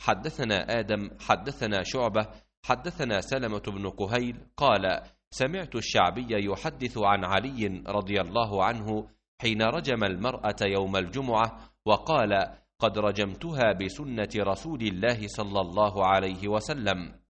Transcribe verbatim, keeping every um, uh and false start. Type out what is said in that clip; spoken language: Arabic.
حدثنا آدم حدثنا شعبة حدثنا سلمة بن كهيل قال سمعت الشعبي يحدث عن علي رضي الله عنه حين رجم المرأة يوم الجمعة وقال قد رجمتها بسنة رسول الله صلى الله عليه وسلم.